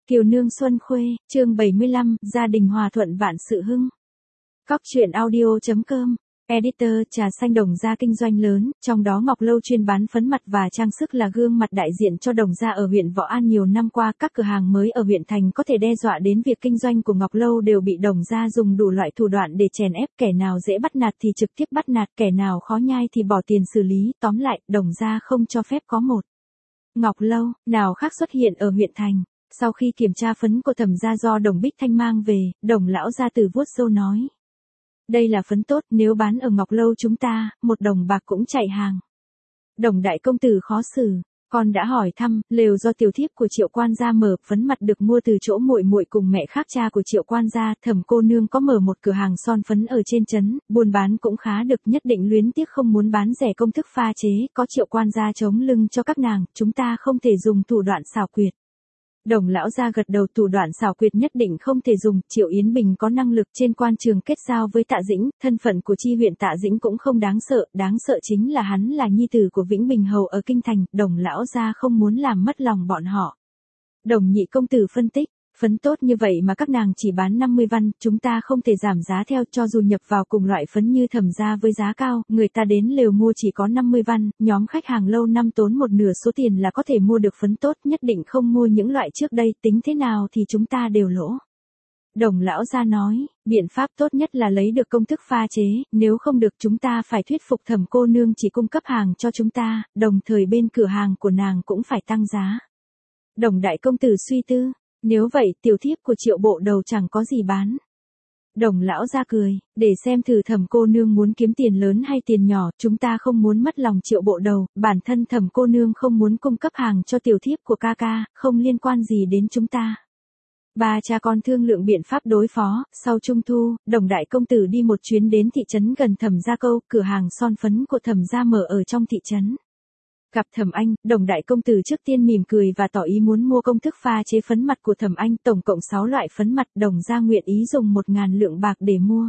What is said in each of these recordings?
Kiều nương Xuân Khuê, chương 75, gia đình hòa thuận vạn sự hưng. Cóc truyện audio.com, editor. Trà xanh Đồng Gia kinh doanh lớn, trong đó Ngọc Lâu chuyên bán phấn mặt và trang sức là gương mặt đại diện cho Đồng Gia ở huyện Võ An. Nhiều năm qua, các cửa hàng mới ở huyện thành có thể đe dọa đến việc kinh doanh của Ngọc Lâu đều bị Đồng Gia dùng đủ loại thủ đoạn để chèn ép, kẻ nào dễ bắt nạt thì trực tiếp bắt nạt, kẻ nào khó nhai thì bỏ tiền xử lý. Tóm lại, Đồng Gia không cho phép có một Ngọc Lâu nào khác xuất hiện ở huyện thành. Sau khi kiểm tra phấn của Thẩm gia do Đồng Bích Thanh mang về, Đồng lão gia tử vuốt râu nói: đây là phấn tốt, nếu bán ở Ngọc Lâu chúng ta, 1 đồng bạc cũng chạy hàng. Đồng đại công tử khó xử, con đã hỏi thăm, lều do tiểu thiếp của Triệu quan gia mở, phấn mặt được mua từ chỗ muội muội cùng mẹ khác cha của Triệu quan gia. Thẩm cô nương có mở một cửa hàng son phấn ở trên trấn, buôn bán cũng khá được, nhất định luyến tiếc không muốn bán rẻ công thức pha chế, có Triệu quan gia chống lưng cho các nàng, chúng ta không thể dùng thủ đoạn xảo quyệt. Đồng lão gia gật đầu, thủ đoạn xảo quyệt nhất định không thể dùng. Triệu Yến Bình có năng lực trên quan trường kết giao với Tạ Dĩnh, thân phận của chi huyện Tạ Dĩnh cũng không đáng sợ chính là hắn là nhi tử của Vĩnh Bình hầu ở kinh thành, Đồng lão gia không muốn làm mất lòng bọn họ. Đồng nhị công tử phân tích: phấn tốt như vậy mà các nàng chỉ bán 50 văn, chúng ta không thể giảm giá theo, cho dù nhập vào cùng loại phấn như Thẩm gia với giá cao, người ta đến lều mua chỉ có 50 văn, nhóm khách hàng lâu năm tốn một nửa số tiền là có thể mua được phấn tốt, nhất định không mua những loại trước đây, tính thế nào thì chúng ta đều lỗ. Đồng lão gia nói, biện pháp tốt nhất là lấy được công thức pha chế, nếu không được chúng ta phải thuyết phục Thẩm cô nương chỉ cung cấp hàng cho chúng ta, đồng thời bên cửa hàng của nàng cũng phải tăng giá. Đồng đại công tử suy tư: nếu vậy, tiểu thiếp của Triệu bộ đầu chẳng có gì bán. Đồng lão gia cười, để xem thử Thẩm cô nương muốn kiếm tiền lớn hay tiền nhỏ, chúng ta không muốn mất lòng Triệu bộ đầu, bản thân Thẩm cô nương không muốn cung cấp hàng cho tiểu thiếp của ca ca, không liên quan gì đến chúng ta. Ba cha con thương lượng biện pháp đối phó. Sau Trung thu, Đồng đại công tử đi một chuyến đến thị trấn gần Thẩm gia Câu, cửa hàng son phấn của Thẩm gia mở ở trong thị trấn. Gặp Thẩm Anh, Đồng đại công tử trước tiên mỉm cười và tỏ ý muốn mua công thức pha chế phấn mặt của Thẩm Anh, tổng cộng 6 loại phấn mặt, Đồng gia nguyện ý dùng 1.000 lượng bạc để mua.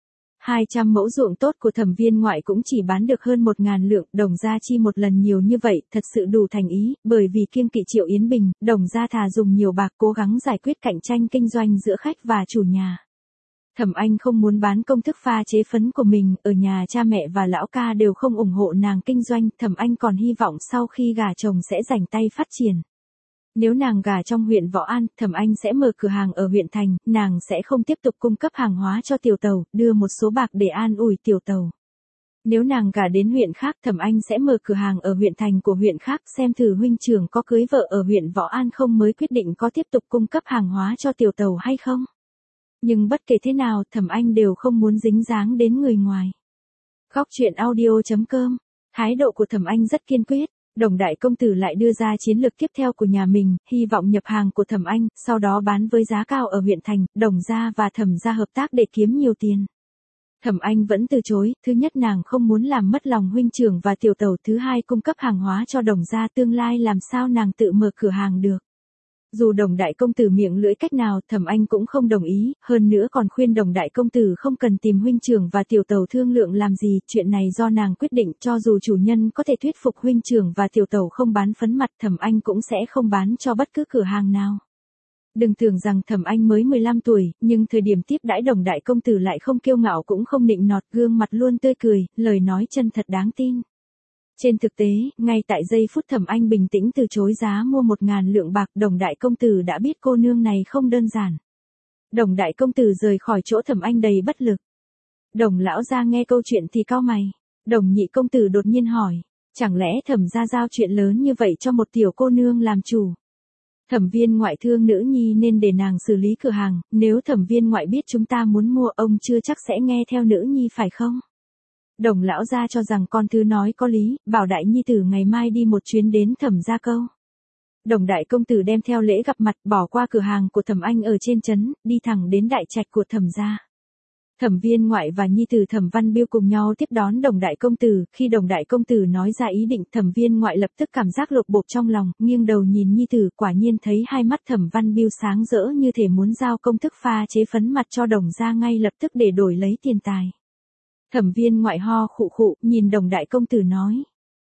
200 mẫu ruộng tốt của Thẩm viên ngoại cũng chỉ bán được hơn 1.000 lượng, Đồng gia chi một lần nhiều như vậy, thật sự đủ thành ý, bởi vì kiêng kỵ Triệu Yến Bình, Đồng gia thà dùng nhiều bạc cố gắng giải quyết cạnh tranh kinh doanh giữa khách và chủ nhà. Thẩm Anh không muốn bán công thức pha chế phấn của mình, ở nhà cha mẹ và lão ca đều không ủng hộ nàng kinh doanh, Thẩm Anh còn hy vọng sau khi gả chồng sẽ rảnh tay phát triển. Nếu nàng gả trong huyện Võ An, Thẩm Anh sẽ mở cửa hàng ở huyện thành, nàng sẽ không tiếp tục cung cấp hàng hóa cho tiểu tàu, đưa một số bạc để an ủi tiểu tàu. Nếu nàng gả đến huyện khác, Thẩm Anh sẽ mở cửa hàng ở huyện thành của huyện khác, xem thử huynh trưởng có cưới vợ ở huyện Võ An không mới quyết định có tiếp tục cung cấp hàng hóa cho tiểu tàu hay không. Nhưng bất kể thế nào, Thẩm Anh đều không muốn dính dáng đến người ngoài. Cóc truyện audio.com, thái độ của Thẩm Anh rất kiên quyết. Đồng đại công tử lại đưa ra chiến lược tiếp theo của nhà mình, hy vọng nhập hàng của Thẩm Anh, sau đó bán với giá cao ở huyện thành, Đồng gia và Thẩm gia hợp tác để kiếm nhiều tiền. Thẩm Anh vẫn từ chối, thứ nhất nàng không muốn làm mất lòng huynh trưởng và tiểu tàu, thứ hai cung cấp hàng hóa cho Đồng gia tương lai làm sao nàng tự mở cửa hàng được. Dù Đồng đại công tử miệng lưỡi cách nào, Thẩm Anh cũng không đồng ý, hơn nữa còn khuyên Đồng đại công tử không cần tìm huynh trưởng và tiểu tàu thương lượng làm gì, chuyện này do nàng quyết định, cho dù chủ nhân có thể thuyết phục huynh trưởng và tiểu tàu không bán phấn mặt, Thẩm Anh cũng sẽ không bán cho bất cứ cửa hàng nào. Đừng tưởng rằng Thẩm Anh mới 15 tuổi, nhưng thời điểm tiếp đãi Đồng đại công tử lại không kiêu ngạo cũng không nịnh nọt, gương mặt luôn tươi cười, lời nói chân thật đáng tin. Trên thực tế, ngay tại giây phút Thẩm Anh bình tĩnh từ chối giá mua 1.000 lượng bạc, Đồng đại công tử đã biết cô nương này không đơn giản. Đồng đại công tử rời khỏi chỗ Thẩm Anh đầy bất lực. Đồng lão gia nghe câu chuyện thì cau mày. Đồng nhị công tử đột nhiên hỏi, chẳng lẽ Thẩm gia giao chuyện lớn như vậy cho một tiểu cô nương làm chủ? Thẩm viên ngoại thương nữ nhi nên để nàng xử lý cửa hàng, nếu Thẩm viên ngoại biết chúng ta muốn mua, ông chưa chắc sẽ nghe theo nữ nhi phải không? Đồng lão gia cho rằng con thứ nói có lý, bảo đại nhi tử ngày mai đi một chuyến đến Thẩm gia Câu. Đồng đại công tử đem theo lễ gặp mặt, bỏ qua cửa hàng của Thẩm Anh ở trên trấn, đi thẳng đến đại trạch của Thẩm gia. Thẩm viên ngoại và nhi tử Thẩm Văn Biêu cùng nhau tiếp đón Đồng đại công tử, khi Đồng đại công tử nói ra ý định, Thẩm viên ngoại lập tức cảm giác lột bột trong lòng, nghiêng đầu nhìn nhi tử, quả nhiên thấy hai mắt Thẩm Văn Biêu sáng rỡ như thể muốn giao công thức pha chế phấn mặt cho Đồng gia ngay lập tức để đổi lấy tiền tài. Thẩm viên ngoại ho khụ khụ, nhìn Đồng đại công tử nói: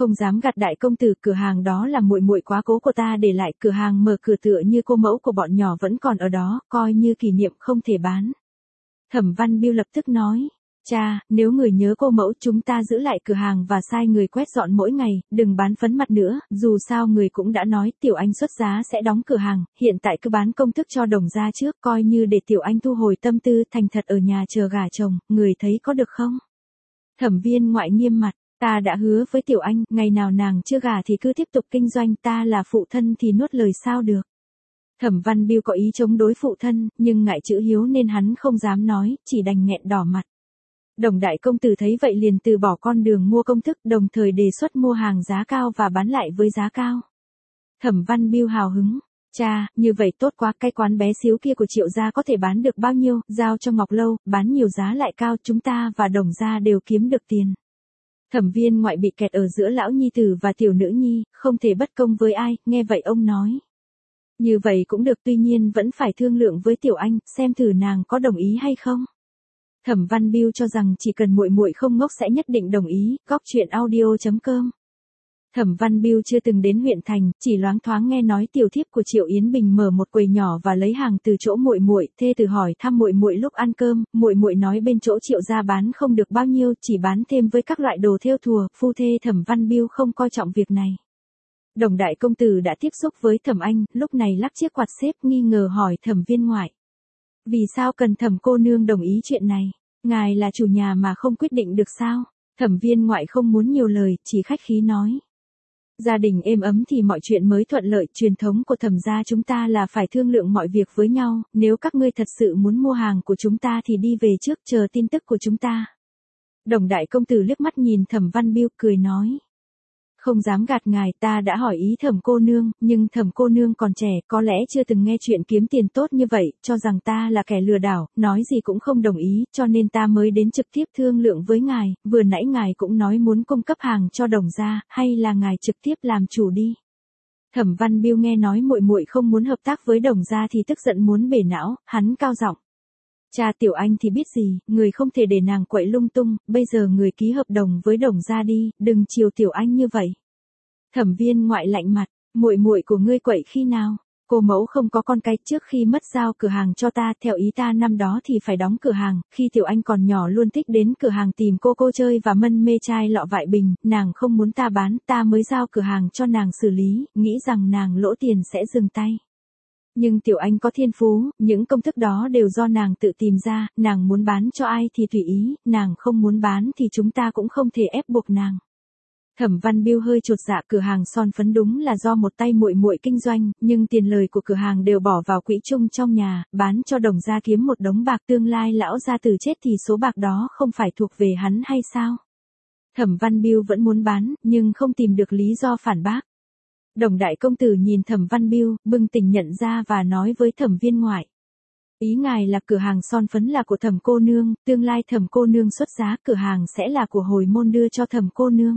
Không dám gạt đại công tử, cửa hàng đó là muội muội quá cố của ta để lại, cửa hàng mở cửa tựa như cô mẫu của bọn nhỏ vẫn còn ở đó, coi như kỷ niệm không thể bán. Thẩm Văn Biêu lập tức nói, cha, nếu người nhớ cô mẫu chúng ta giữ lại cửa hàng và sai người quét dọn mỗi ngày, đừng bán phấn mặt nữa, dù sao người cũng đã nói Tiểu Anh xuất giá sẽ đóng cửa hàng, hiện tại cứ bán công thức cho Đồng gia trước, coi như để Tiểu Anh thu hồi tâm tư, thành thật ở nhà chờ gả chồng, người thấy có được không? Thẩm Viên Ngoại nghiêm mặt, ta đã hứa với Tiểu Anh, ngày nào nàng chưa gả thì cứ tiếp tục kinh doanh, ta là phụ thân thì nuốt lời sao được. Thẩm Văn Biêu có ý chống đối phụ thân, nhưng ngại chữ hiếu nên hắn không dám nói, chỉ đành nghẹn đỏ mặt. Đồng đại công tử thấy vậy liền từ bỏ con đường mua công thức, đồng thời đề xuất mua hàng giá cao và bán lại với giá cao. Thẩm Văn Biêu hào hứng, cha, như vậy tốt quá, cái quán bé xíu kia của Triệu gia có thể bán được bao nhiêu, giao cho Ngọc Lâu, bán nhiều giá lại cao, chúng ta và Đồng gia đều kiếm được tiền. Thẩm Viên Ngoại bị kẹt ở giữa lão nhi tử và tiểu nữ nhi, không thể bất công với ai, nghe vậy ông nói. Như vậy cũng được, tuy nhiên vẫn phải thương lượng với Tiểu Anh, xem thử nàng có đồng ý hay không. Thẩm Văn Biêu cho rằng chỉ cần muội muội không ngốc sẽ nhất định đồng ý, góc chuyện audio.com. Thẩm Văn Biêu chưa từng đến huyện thành, chỉ loáng thoáng nghe nói tiểu thiếp của Triệu Yến Bình mở một quầy nhỏ và lấy hàng từ chỗ muội muội, thê từ hỏi thăm muội muội lúc ăn cơm, muội muội nói bên chỗ Triệu gia bán không được bao nhiêu, chỉ bán thêm với các loại đồ thêu thùa, phu thê Thẩm Văn Biêu không coi trọng việc này. Đồng đại công tử đã tiếp xúc với Thẩm Anh, lúc này lắc chiếc quạt xếp nghi ngờ hỏi Thẩm Viên Ngoại. Vì sao cần Thẩm cô nương đồng ý chuyện này? Ngài là chủ nhà mà không quyết định được sao? Thẩm Viên Ngoại không muốn nhiều lời, chỉ khách khí nói. Gia đình êm ấm thì mọi chuyện mới thuận lợi, truyền thống của Thẩm gia chúng ta là phải thương lượng mọi việc với nhau, nếu các ngươi thật sự muốn mua hàng của chúng ta thì đi về trước chờ tin tức của chúng ta. Đồng đại công tử liếc mắt nhìn Thẩm Văn Biêu cười nói. Không dám gạt ngài, ta đã hỏi ý Thẩm cô nương, nhưng Thẩm cô nương còn trẻ, có lẽ chưa từng nghe chuyện kiếm tiền tốt như vậy, cho rằng ta là kẻ lừa đảo, nói gì cũng không đồng ý, cho nên ta mới đến trực tiếp thương lượng với ngài, vừa nãy ngài cũng nói muốn cung cấp hàng cho Đồng gia, hay là ngài trực tiếp làm chủ đi. Thẩm Văn Biêu nghe nói muội muội không muốn hợp tác với Đồng gia thì tức giận muốn bể não, hắn cao giọng. Cha Tiểu Anh thì biết gì, người không thể để nàng quậy lung tung, bây giờ người ký hợp đồng với Đồng gia đi, đừng chiều Tiểu Anh như vậy. Thẩm Viên Ngoại lạnh mặt, muội muội của ngươi quậy khi nào? Cô mẫu không có con cái, trước khi mất giao cửa hàng cho ta, theo ý ta năm đó thì phải đóng cửa hàng, khi Tiểu Anh còn nhỏ luôn thích đến cửa hàng tìm cô chơi và mân mê chai lọ vại bình, nàng không muốn ta bán, ta mới giao cửa hàng cho nàng xử lý, nghĩ rằng nàng lỗ tiền sẽ dừng tay. Nhưng Tiểu Anh có thiên phú, những công thức đó đều do nàng tự tìm ra, nàng muốn bán cho ai thì tùy ý, nàng không muốn bán thì chúng ta cũng không thể ép buộc nàng. Thẩm Văn Biêu hơi chột dạ, cửa hàng son phấn đúng là do một tay muội muội kinh doanh, nhưng tiền lời của cửa hàng đều bỏ vào quỹ chung trong nhà, bán cho Đồng gia kiếm một đống bạc, tương lai lão gia tử chết thì số bạc đó không phải thuộc về hắn hay sao? Thẩm Văn Biêu vẫn muốn bán, nhưng không tìm được lý do phản bác. Đồng đại công tử nhìn Thẩm Văn Biêu, bừng tỉnh nhận ra và nói với Thẩm Viên Ngoại. Ý ngài là cửa hàng son phấn là của Thẩm cô nương, tương lai Thẩm cô nương xuất giá, cửa hàng sẽ là của hồi môn đưa cho Thẩm cô nương.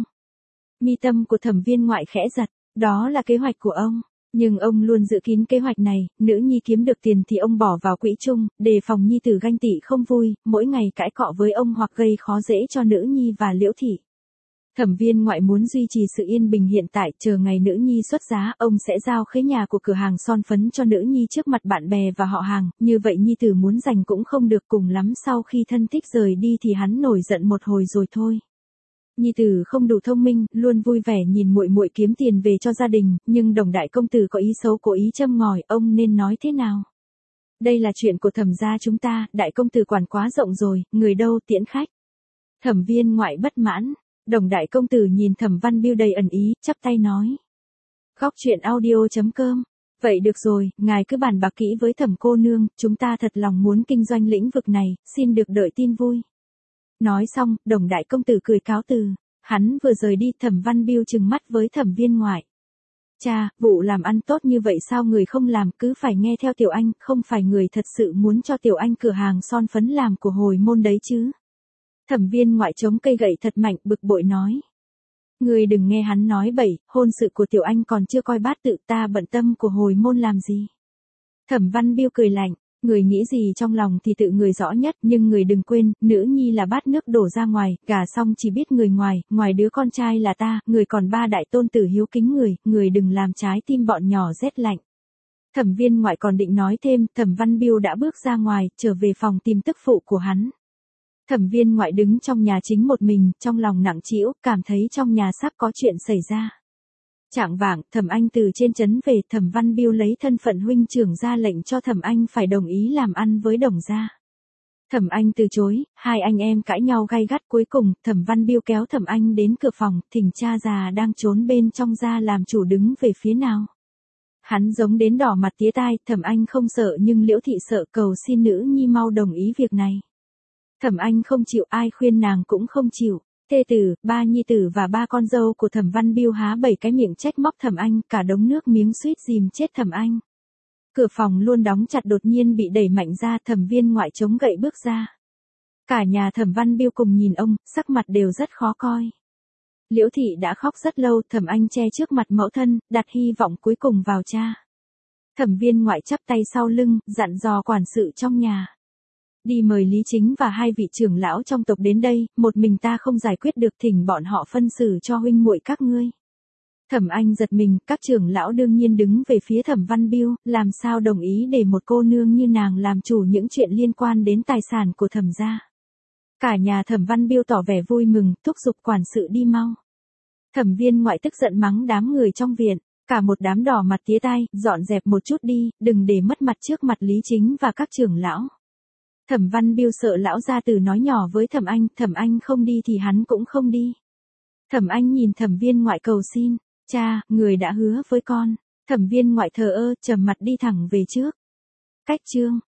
Mi tâm của Thẩm Viên Ngoại khẽ giật, đó là kế hoạch của ông, nhưng ông luôn giữ kín kế hoạch này, nữ nhi kiếm được tiền thì ông bỏ vào quỹ chung, đề phòng nhi tử ganh tị không vui, mỗi ngày cãi cọ với ông hoặc gây khó dễ cho nữ nhi và Liễu thị. Thẩm Viên Ngoại muốn duy trì sự yên bình hiện tại, chờ ngày nữ nhi xuất giá, ông sẽ giao khế nhà của cửa hàng son phấn cho nữ nhi trước mặt bạn bè và họ hàng, như vậy nhi tử muốn giành cũng không được, cùng lắm sau khi thân thích rời đi thì hắn nổi giận một hồi rồi thôi. Nhi tử không đủ thông minh, luôn vui vẻ nhìn muội muội kiếm tiền về cho gia đình, nhưng Đồng đại công tử có ý xấu, cố ý châm ngòi, ông nên nói thế nào? Đây là chuyện của Thẩm gia chúng ta, đại công tử quản quá rộng rồi, người đâu tiễn khách. Thẩm Viên Ngoại bất mãn. Đồng đại công tử nhìn Thẩm Văn Biêu đầy ẩn ý, chắp tay nói. Góc chuyện audio.com. Vậy được rồi, ngài cứ bàn bạc kỹ với Thẩm cô nương, chúng ta thật lòng muốn kinh doanh lĩnh vực này, xin được đợi tin vui. Nói xong, Đồng đại công tử cười cáo từ. Hắn vừa rời đi, Thẩm Văn Biêu trừng mắt với Thẩm Viên Ngoại. Cha, vụ làm ăn tốt như vậy sao người không làm, cứ phải nghe theo Tiểu Anh, không phải người thật sự muốn cho Tiểu Anh cửa hàng son phấn làm của hồi môn đấy chứ. Thẩm Viên Ngoại chống cây gậy thật mạnh, bực bội nói. Người đừng nghe hắn nói bậy, hôn sự của Tiểu Anh còn chưa coi bát tự, ta bận tâm của hồi môn làm gì. Thẩm Văn Biêu cười lạnh, Người nghĩ gì trong lòng thì tự người rõ nhất, nhưng người đừng quên, nữ nhi là bát nước đổ ra ngoài, gả xong chỉ biết người ngoài, ngoài đứa con trai là ta, người còn ba đại tôn tử hiếu kính người đừng làm trái tim bọn nhỏ rét lạnh. Thẩm Viên Ngoại còn định nói thêm, Thẩm Văn Biêu đã bước ra ngoài, trở về phòng tìm tức phụ của hắn. Thẩm Viên Ngoại đứng trong nhà chính một mình, trong lòng nặng trĩu, cảm thấy trong nhà sắp có chuyện xảy ra. Chạng vạng, Thẩm Anh từ trên trấn về, Thẩm Văn Biêu lấy thân phận huynh trưởng ra lệnh cho Thẩm Anh phải đồng ý làm ăn với Đồng gia. Thẩm Anh từ chối, hai anh em cãi nhau gay gắt, cuối cùng, Thẩm Văn Biêu kéo Thẩm Anh đến cửa phòng, thỉnh cha già đang trốn bên trong ra làm chủ đứng về phía nào. Hắn giống đến đỏ mặt tía tai, Thẩm Anh không sợ nhưng Liễu Thị sợ, cầu xin nữ nhi mau đồng ý việc này. Thẩm Anh không chịu, ai khuyên nàng cũng không chịu. Thê tử, ba nhi tử và ba con dâu của Thẩm Văn Biêu há bảy cái miệng trách móc Thẩm Anh, cả đống nước miếng suýt dìm chết Thẩm Anh. Cửa phòng luôn đóng chặt đột nhiên bị đẩy mạnh ra, Thẩm Viên Ngoại chống gậy bước ra. Cả nhà Thẩm Văn Biêu cùng nhìn ông, sắc mặt đều rất khó coi. Liễu Thị đã khóc rất lâu, Thẩm Anh che trước mặt mẫu thân, đặt hy vọng cuối cùng vào cha. Thẩm Viên Ngoại chắp tay sau lưng, dặn dò quản sự trong nhà. Đi mời Lý Chính và hai vị trưởng lão trong tộc đến đây, một mình ta không giải quyết được, thỉnh bọn họ phân xử cho huynh muội các ngươi. Thẩm Anh giật mình, các trưởng lão đương nhiên đứng về phía Thẩm Văn Biêu, làm sao đồng ý để một cô nương như nàng làm chủ những chuyện liên quan đến tài sản của Thẩm gia. Cả nhà Thẩm Văn Biêu tỏ vẻ vui mừng, thúc giục quản sự đi mau. Thẩm Viên Ngoại tức giận mắng đám người trong viện, cả một đám đỏ mặt tía tai, dọn dẹp một chút đi, đừng để mất mặt trước mặt Lý Chính và các trưởng lão. Thẩm Văn Biêu sợ lão gia tử nói nhỏ với Thẩm Anh không đi thì hắn cũng không đi. Thẩm Anh nhìn Thẩm Viên Ngoại cầu xin, cha, người đã hứa với con. Thẩm Viên Ngoại thờ ơ, trầm mặt đi thẳng về trước. Cách chương